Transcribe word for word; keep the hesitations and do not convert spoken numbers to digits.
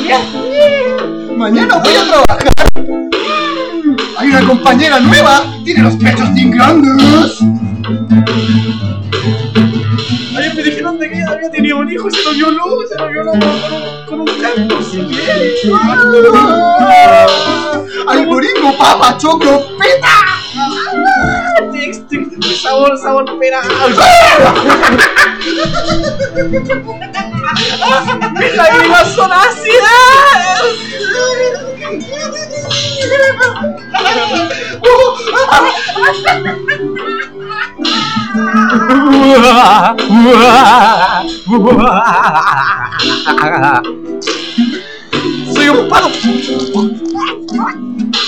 Mañana voy a trabajar. Hay una compañera nueva. Tiene los pechos bien grandes. Ayer me dijeron de que ella había tenido un hijo y se lo violó, se lo violó con un, con un cactus. Algoritmo, papa, choco, peta. Tix, tix, sabor, sabor, pera. Mis lágrimas son ácidas. Soy un palo.